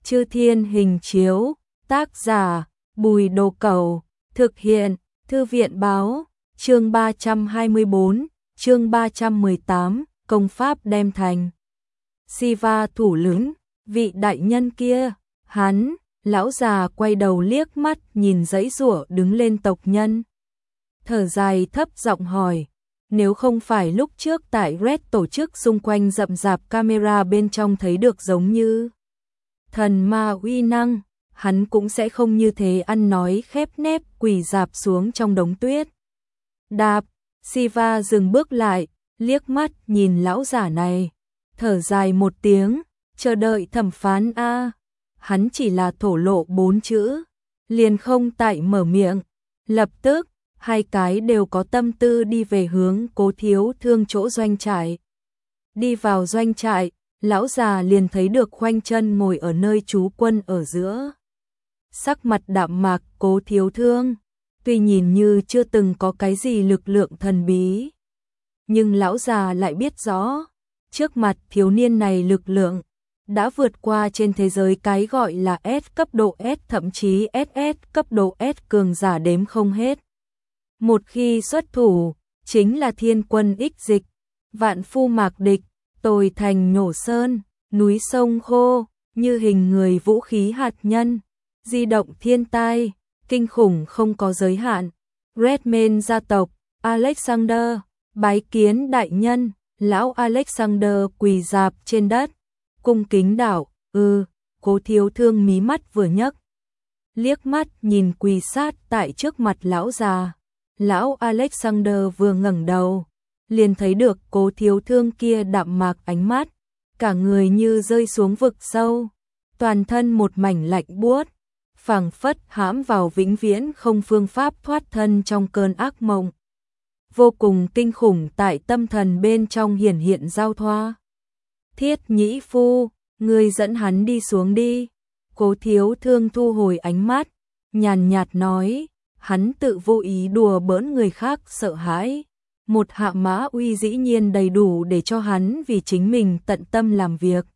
Chư Thiên Hình Chiếu, tác giả Bùi Đồ Cẩu, thực hiện Thư viện Báo, chương 324, chương 318, công pháp đem thành. Siva thủ lĩnh, vị đại nhân kia, hắn, lão già quay đầu liếc mắt nhìn giãy giụa đứng lên tộc nhân. Thở dài thấp giọng hỏi, nếu không phải lúc trước tại Red tổ chức xung quanh rậm rạp camera bên trong thấy được giống như thần ma uy năng, hắn cũng sẽ không như thế ăn nói khép nép quỳ rạp xuống trong đống tuyết. Đạp, Siva dừng bước lại, liếc mắt nhìn lão giả này, thở dài một tiếng, chờ đợi thẩm phán a. Hắn chỉ là thổ lộ 4 chữ, liền không tại mở miệng. Lập tức, hai cái đều có tâm tư đi về hướng Cố Thiếu Thương chỗ doanh trại. Đi vào doanh trại, lão già liền thấy được khoanh chân ngồi ở nơi trú quân ở giữa. Sắc mặt đạm mạc Cố Thiếu Thương, tuy nhìn như chưa từng có cái gì lực lượng thần bí, nhưng lão già lại biết rõ, trước mặt thiếu niên này lực lượng đã vượt qua trên thế giới cái gọi là S cấp độ S, thậm chí SS cấp độ S cường giả đếm không hết. Một khi xuất thủ, chính là thiên quân ích dịch, vạn phu mạc địch, tồi thành nhổ sơn, núi sông khô, như hình người vũ khí hạt nhân, di động thiên tai, kinh khủng không có giới hạn. Redman gia tộc, Alexander, bái kiến đại nhân. Lão Alexander quỳ rạp trên đất, cung kính đảo, Cố Thiếu Thương mí mắt vừa nhấc, liếc mắt nhìn quỳ sát tại trước mặt lão già. Lão Alexander vừa ngẩng đầu, liền thấy được Cố Thiếu Thương kia đạm mạc ánh mắt, cả người như rơi xuống vực sâu, toàn thân một mảnh lạnh buốt, phảng phất hãm vào vĩnh viễn không phương pháp thoát thân trong cơn ác mộng. Vô cùng kinh khủng tại tâm thần bên trong hiển hiện giao thoa. Thiết Nhĩ Phu, ngươi dẫn hắn đi xuống đi. Cố Thiếu Thương thu hồi ánh mắt, nhàn nhạt nói, hắn tự vô ý đùa bỡn người khác sợ hãi. Một hạ mã uy dĩ nhiên đầy đủ để cho hắn vì chính mình tận tâm làm việc.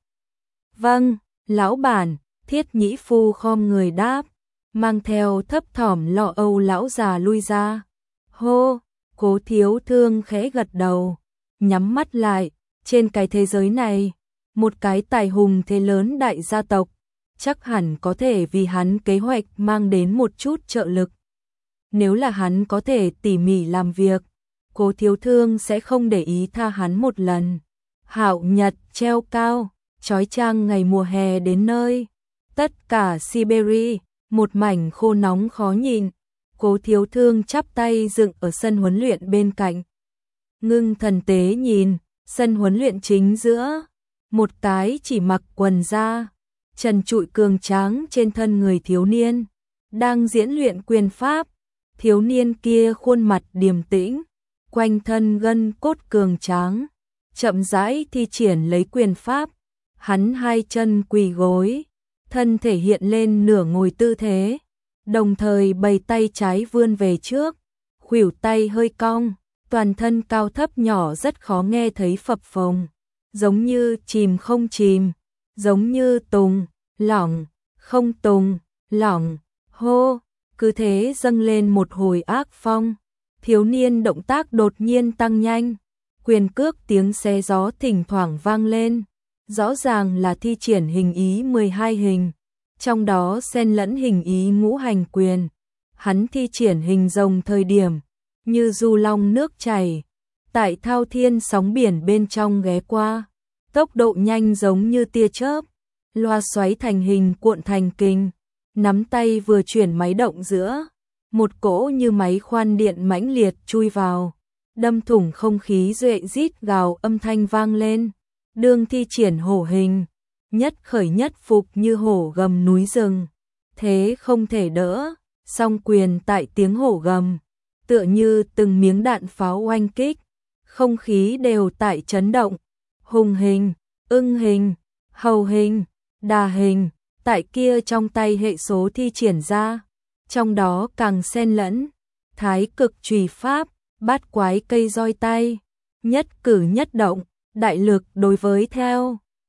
Vâng, lão bản, Thiết Nhĩ Phu khom người đáp, mang theo thấp thỏm lo âu lão già lui ra. Hô! Cố Thiếu Thương khẽ gật đầu, nhắm mắt lại, trên cái thế giới này, một cái tài hùng thế lớn đại gia tộc, chắc hẳn có thể vì hắn kế hoạch mang đến một chút trợ lực. Nếu là hắn có thể tỉ mỉ làm việc, Cố Thiếu Thương sẽ không để ý tha hắn một lần. Hạo nhật treo cao, chói chang ngày mùa hè đến nơi, tất cả Siberia, một mảnh khô nóng khó nhìn. Cố Thiếu Thương chắp tay dựng ở sân huấn luyện bên cạnh. Ngưng thần tế nhìn, sân huấn luyện chính giữa, một cái chỉ mặc quần da, trần trụi cường tráng trên thân người thiếu niên, đang diễn luyện quyền pháp. Thiếu niên kia khuôn mặt điềm tĩnh, quanh thân gân cốt cường tráng, chậm rãi thi triển lấy quyền pháp. Hắn hai chân quỳ gối, thân thể hiện lên nửa ngồi tư thế, đồng thời bày tay trái vươn về trước, khuỷu tay hơi cong, toàn thân cao thấp nhỏ rất khó nghe thấy phập phồng, giống như chìm không chìm, giống như tùng, lỏng, không tùng, lỏng, hô, cứ thế dâng lên một hồi ác phong. Thiếu niên động tác đột nhiên tăng nhanh, quyền cước tiếng xé gió thỉnh thoảng vang lên, rõ ràng là thi triển hình ý 12 hình. Trong đó xen lẫn hình ý ngũ hành quyền. Hắn thi triển hình rồng thời điểm, như du long nước chảy, tại thao thiên sóng biển bên trong ghé qua, tốc độ nhanh giống như tia chớp, loa xoáy thành hình cuộn thành kình, nắm tay vừa chuyển máy động giữa, một cỗ như máy khoan điện mãnh liệt chui vào, đâm thủng không khí, duệ rít gào âm thanh vang lên. Đương thi triển hổ hình, nhất khởi nhất phục như hổ gầm núi rừng, thế không thể đỡ, song quyền tại tiếng hổ gầm, tựa như từng miếng đạn pháo oanh kích, không khí đều tại chấn động. Hùng hình, ưng hình, hầu hình, đà hình, tại kia trong tay hệ số thi triển ra, trong đó càng xen lẫn thái cực chùy pháp, bát quái cây roi tay, nhất cử nhất động, đại lực đối với theo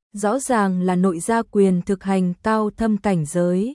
rõ ràng là Nội Gia Quyền thực hành cao thâm cảnh giới.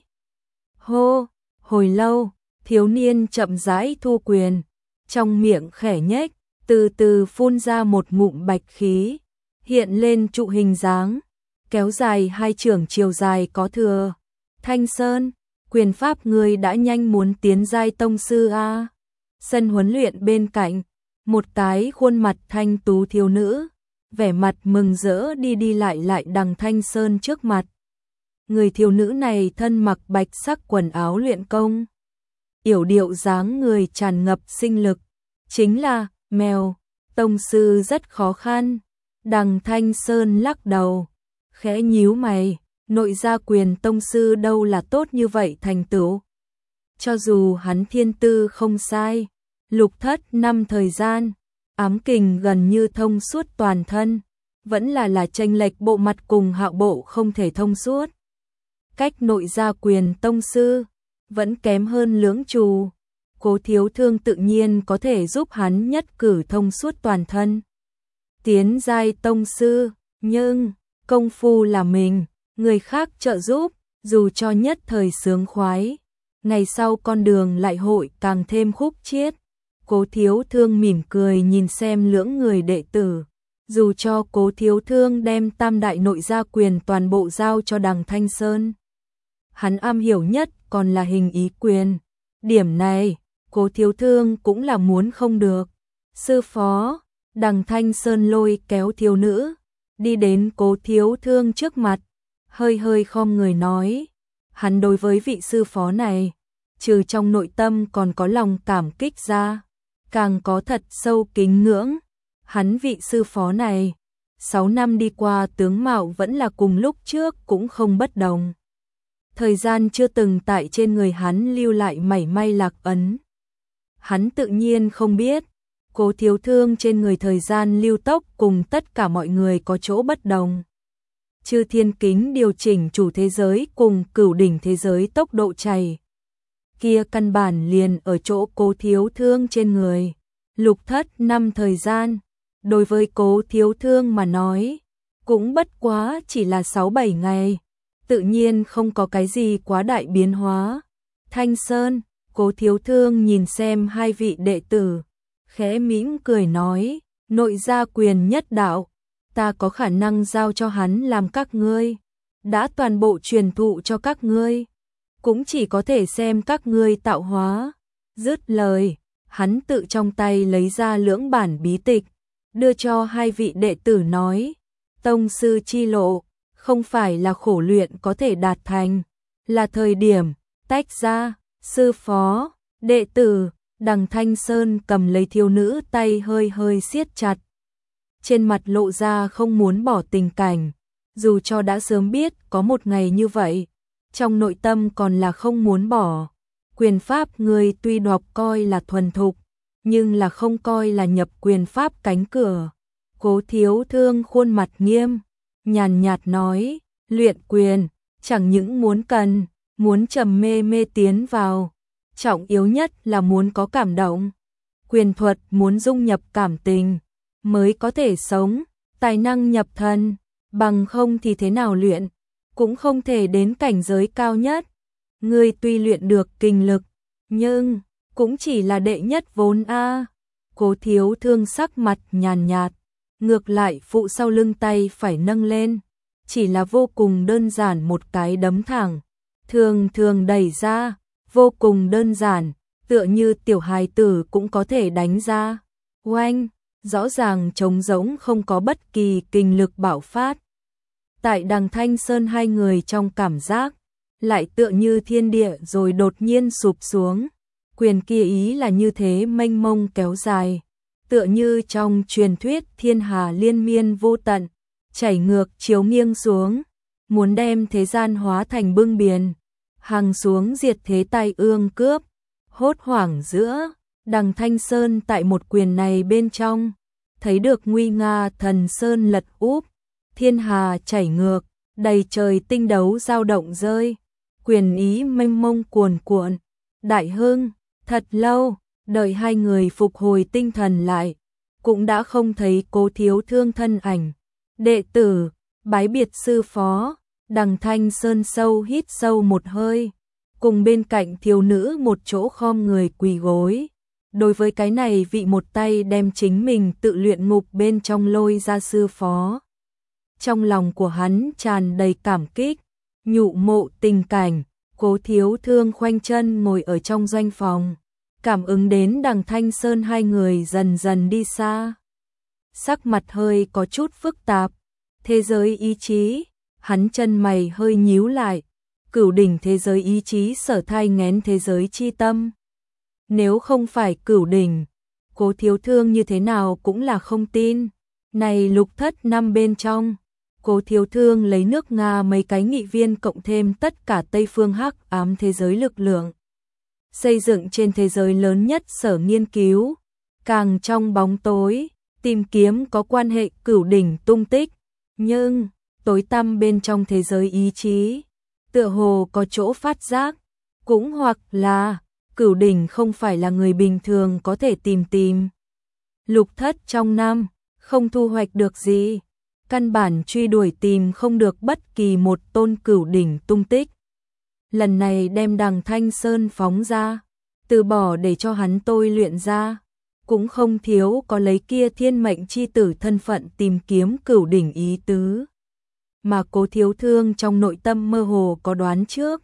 Hô, hồi lâu, thiếu niên chậm rãi thu quyền, trong miệng khẽ nhếch, từ từ phun ra một ngụm bạch khí, hiện lên trụ hình dáng, kéo dài 2 trượng chiều dài có thừa. Thanh Sơn, quyền pháp người đã nhanh muốn tiến giai tông sư a. Sân huấn luyện bên cạnh, một cái khuôn mặt thanh tú thiếu nữ, vẻ mặt mừng rỡ đi đi lại lại đằng Thanh Sơn trước mặt. Người thiếu nữ này thân mặc bạch sắc quần áo luyện công, yểu điệu dáng người tràn ngập sinh lực, chính là Mèo, tông sư rất khó khăn. Đằng Thanh Sơn lắc đầu, khẽ nhíu mày, Nội Gia Quyền tông sư đâu là tốt như vậy thành tựu. Cho dù hắn thiên tư không sai, lục thất năm thời gian, ám kình gần như thông suốt toàn thân, vẫn là chênh lệch bộ mặt cùng Hạo bộ không thể thông suốt. Cách Nội Gia Quyền tông sư vẫn kém hơn lưỡng trù. Cố Thiếu Thương tự nhiên có thể giúp hắn nhất cử thông suốt toàn thân, tiến giai tông sư, nhưng công phu là mình, người khác trợ giúp, dù cho nhất thời sướng khoái, ngày sau con đường lại hội càng thêm khúc chiết. Cố Thiếu Thương mỉm cười nhìn xem lưỡng người đệ tử, dù cho Cố Thiếu Thương đem tam đại Nội Gia Quyền toàn bộ giao cho đằng Thanh Sơn, hắn am hiểu nhất còn là hình ý quyền. Điểm này, Cố Thiếu Thương cũng là muốn không được. Sư phó, đằng Thanh Sơn lôi kéo thiếu nữ, đi đến Cố Thiếu Thương trước mặt, hơi hơi khom người nói. Hắn đối với vị sư phó này, trừ trong nội tâm còn có lòng cảm kích ra, càng có thật sâu kính ngưỡng. Hắn vị sư phó này, 6 năm đi qua tướng mạo vẫn là cùng lúc trước cũng không bất đồng. Thời gian chưa từng tại trên người hắn lưu lại mảy may lạc ấn. Hắn tự nhiên không biết, Cố Thiếu Thương trên người thời gian lưu tốc cùng tất cả mọi người có chỗ bất đồng. Chư thiên kính điều chỉnh chủ thế giới cùng cửu đỉnh thế giới tốc độ chảy. Kia căn bản liền ở chỗ Cố Thiếu Thương trên người. Lục thất năm thời gian, đối với Cố Thiếu Thương mà nói, cũng bất quá chỉ là 6-7 ngày, tự nhiên không có cái gì quá đại biến hóa. Thanh Sơn, Cố Thiếu Thương nhìn xem hai vị đệ tử, khẽ mỉm cười nói, Nội Gia Quyền nhất đạo, ta có khả năng giao cho hắn làm các ngươi, đã toàn bộ truyền thụ cho các ngươi, cũng chỉ có thể xem các ngươi tạo hóa. Dứt lời, hắn tự trong tay lấy ra lưỡng bản bí tịch, đưa cho hai vị đệ tử nói, tông sư chi lộ, không phải là khổ luyện có thể đạt thành, là thời điểm tách ra. Sư phó, đệ tử, đằng Thanh Sơn cầm lấy thiếu nữ tay hơi hơi siết chặt. Trên mặt lộ ra không muốn bỏ tình cảnh, dù cho đã sớm biết có một ngày như vậy, trong nội tâm còn là không muốn bỏ. Quyền pháp người tuy đọc coi là thuần thục, nhưng là không coi là nhập quyền pháp cánh cửa. Cố Thiếu Thương khuôn mặt nghiêm, nhàn nhạt nói, luyện quyền, chẳng những muốn trầm mê tiến vào, trọng yếu nhất là muốn có cảm động. Quyền thuật muốn dung nhập cảm tình, mới có thể sống, tài năng nhập thần, bằng không thì thế nào luyện, cũng không thể đến cảnh giới cao nhất. Ngươi tuy luyện được kinh lực, nhưng cũng chỉ là đệ nhất vốn a. Cố Thiếu Thương sắc mặt nhàn nhạt, ngược lại phụ sau lưng tay phải nâng lên, chỉ là vô cùng đơn giản một cái đấm thẳng, thường đẩy ra, vô cùng đơn giản, tựa như tiểu hài tử cũng có thể đánh ra. Oanh, rõ ràng trống rỗng không có bất kỳ kinh lực bạo phát. Tại đằng Thanh Sơn hai người trong cảm giác, lại tựa như thiên địa rồi đột nhiên sụp xuống. Quyền kia ý là như thế mênh mông kéo dài, tựa như trong truyền thuyết thiên hà liên miên vô tận, chảy ngược chiếu nghiêng xuống, muốn đem thế gian hóa thành bưng biển, hằng xuống diệt thế tai ương cướp. Hốt hoảng giữa, đằng Thanh Sơn tại một quyền này bên trong, thấy được nguy nga thần sơn lật úp, thiên hà chảy ngược, đầy trời tinh đấu dao động rơi, quyền ý mênh mông cuồn cuộn. Đại hưng, thật lâu, đợi hai người phục hồi tinh thần lại, cũng đã không thấy Cố Thiếu Thương thân ảnh. Đệ tử, Bái biệt sư phó, Đằng Thanh Sơn sâu hít sâu một hơi, cùng bên cạnh thiếu nữ một chỗ khom người quỳ gối. Đối với cái này vị một tay đem chính mình tự luyện ngục bên trong lôi ra sư phó. Trong lòng của hắn tràn đầy cảm kích, nhụ mộ tình cảnh, Cố Thiếu Thương khoanh chân ngồi ở trong doanh phòng, cảm ứng đến Đằng Thanh Sơn hai người dần dần đi xa. Sắc mặt hơi có chút phức tạp, thế giới ý chí, hắn chân mày hơi nhíu lại, cửu đỉnh thế giới ý chí sở thai nghén thế giới chi tâm. Nếu không phải cửu đỉnh, Cố Thiếu Thương như thế nào cũng là không tin. Này lục thất năm bên trong, Cố Thiếu Thương lấy nước Nga mấy cái nghị viên cộng thêm tất cả Tây phương hắc ám thế giới lực lượng, xây dựng trên thế giới lớn nhất sở nghiên cứu, càng trong bóng tối, tìm kiếm có quan hệ cửu đỉnh tung tích, nhưng tối tăm bên trong thế giới ý chí, tựa hồ có chỗ phát giác, cũng hoặc là cửu đỉnh không phải là người bình thường có thể tìm. Lục thất trong năm, không thu hoạch được gì, căn bản truy đuổi tìm không được bất kỳ một tôn cửu đỉnh tung tích. Lần này đem Đằng Thanh Sơn phóng ra, từ bỏ để cho hắn tôi luyện ra, cũng không thiếu có lấy kia thiên mệnh chi tử thân phận tìm kiếm cửu đỉnh ý tứ. Mà Cố Thiếu Thương trong nội tâm mơ hồ có đoán trước.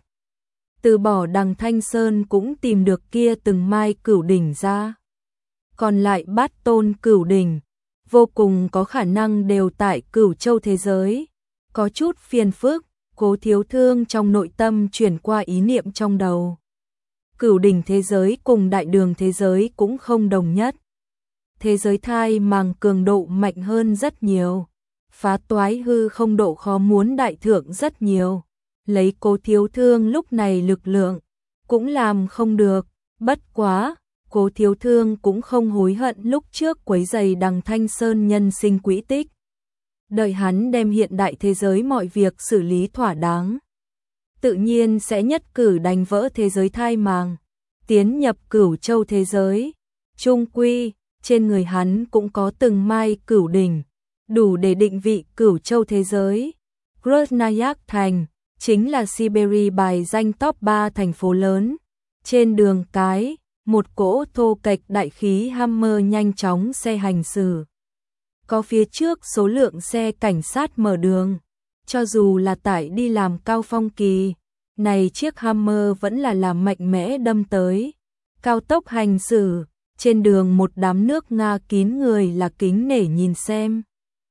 Từ bỏ Đằng Thanh Sơn cũng tìm được kia từng mai cửu đỉnh ra. Còn lại bát tôn cửu đỉnh, vô cùng có khả năng đều tại Cửu Châu thế giới. Có chút phiền phức, Cố Thiếu Thương trong nội tâm chuyển qua ý niệm trong đầu. Cửu đỉnh thế giới cùng đại đường thế giới cũng không đồng nhất. Thế giới thai màng cường độ mạnh hơn rất nhiều. Phá toái hư không độ khó muốn đại thượng rất nhiều. Lấy Cố Thiếu Thương lúc này lực lượng, cũng làm không được. Bất quá, Cố Thiếu Thương cũng không hối hận lúc trước quấy rầy Đằng Thanh Sơn nhân sinh quỹ tích. Đợi hắn đem hiện đại thế giới mọi việc xử lý thỏa đáng, tự nhiên sẽ nhất cử đánh vỡ thế giới thai màng, tiến nhập Cửu Châu thế giới. Trung quy, trên người hắn cũng có từng mai cửu đỉnh, đủ để định vị Cửu Châu thế giới. Krasnoyarsk thành, chính là Siberia bài danh top 3 thành phố lớn. Trên đường cái, một cỗ thô kệch đại khí Hammer nhanh chóng xe hành xử. Có phía trước số lượng xe cảnh sát mở đường. Cho dù là tại đi làm cao phong kỳ, này chiếc Hammer vẫn là làm mạnh mẽ đâm tới. Cao tốc hành xử, trên đường một đám nước Nga kín người là kính nể nhìn xem.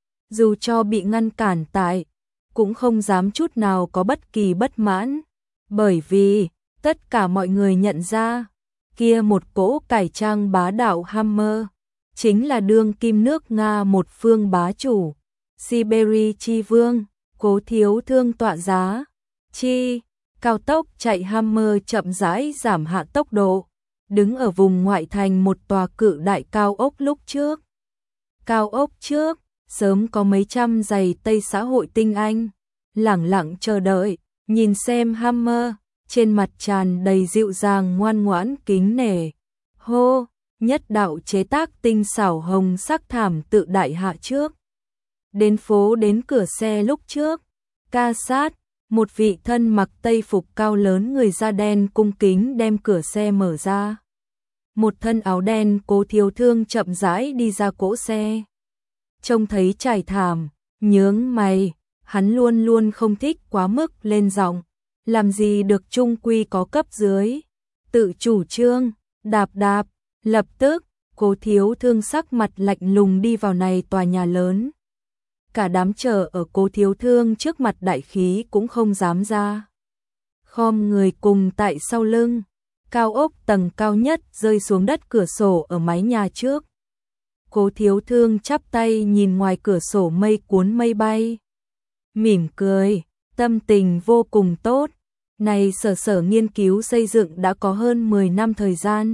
Dù cho bị ngăn cản tại, cũng không dám chút nào có bất kỳ bất mãn. Bởi vì, tất cả mọi người nhận ra, kia một cỗ cải trang bá đạo Hammer, chính là đương kim nước Nga một phương bá chủ, Siberia chi vương, Cố Thiếu Thương tọa giá. Chi, cao tốc chạy Hammer chậm rãi giảm hạ tốc độ, đứng ở vùng ngoại thành một tòa cự đại cao ốc lúc trước. Cao ốc trước, sớm có mấy trăm giày Tây xã hội tinh anh, lẳng lặng chờ đợi, nhìn xem Hammer, trên mặt tràn đầy dịu dàng ngoan ngoãn kính nể. Hô, nhất đạo chế tác tinh xảo hồng sắc thảm tự đại hạ trước. Đến phố đến cửa xe lúc trước, ca sát, một vị thân mặc tây phục cao lớn người da đen cung kính đem cửa xe mở ra. Một thân áo đen Cố Thiếu Thương chậm rãi đi ra cỗ xe. Trông thấy trải thảm, nhướng mày, hắn luôn luôn không thích quá mức lên giọng, làm gì được trung quy có cấp dưới. Tự chủ trương, đạp đạp, lập tức, Cố Thiếu Thương sắc mặt lạnh lùng đi vào này tòa nhà lớn. Cả đám chờ ở Cố Thiếu Thương trước mặt đại khí cũng không dám ra. Khom người cùng tại sau lưng, cao ốc tầng cao nhất rơi xuống đất cửa sổ ở mái nhà trước. Cố Thiếu Thương chắp tay nhìn ngoài cửa sổ mây cuốn mây bay. Mỉm cười, tâm tình vô cùng tốt. Này sở nghiên cứu xây dựng đã có hơn 10 năm thời gian.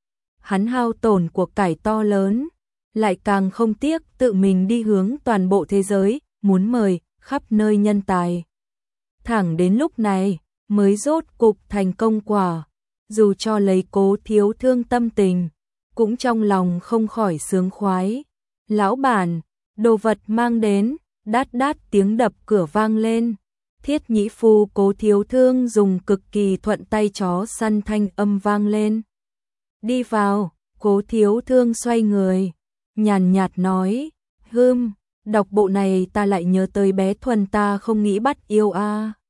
Hắn hao tổn của cải to lớn, lại càng không tiếc tự mình đi hướng toàn bộ thế giới, muốn mời khắp nơi nhân tài. Thẳng đến lúc này, mới rốt cục thành công quả, dù cho lấy Cố Thiếu Thương tâm tình, cũng trong lòng không khỏi sướng khoái. Lão bản, đồ vật mang đến, Đát đát tiếng đập cửa vang lên. Thiết nhĩ phu Cố Thiếu Thương dùng cực kỳ thuận tay chó săn thanh âm vang lên. Đi vào, Cố Thiếu Thương xoay người, nhàn nhạt nói, đọc bộ này ta lại nhớ tới bé Thuần ta không nghĩ bắt yêu a.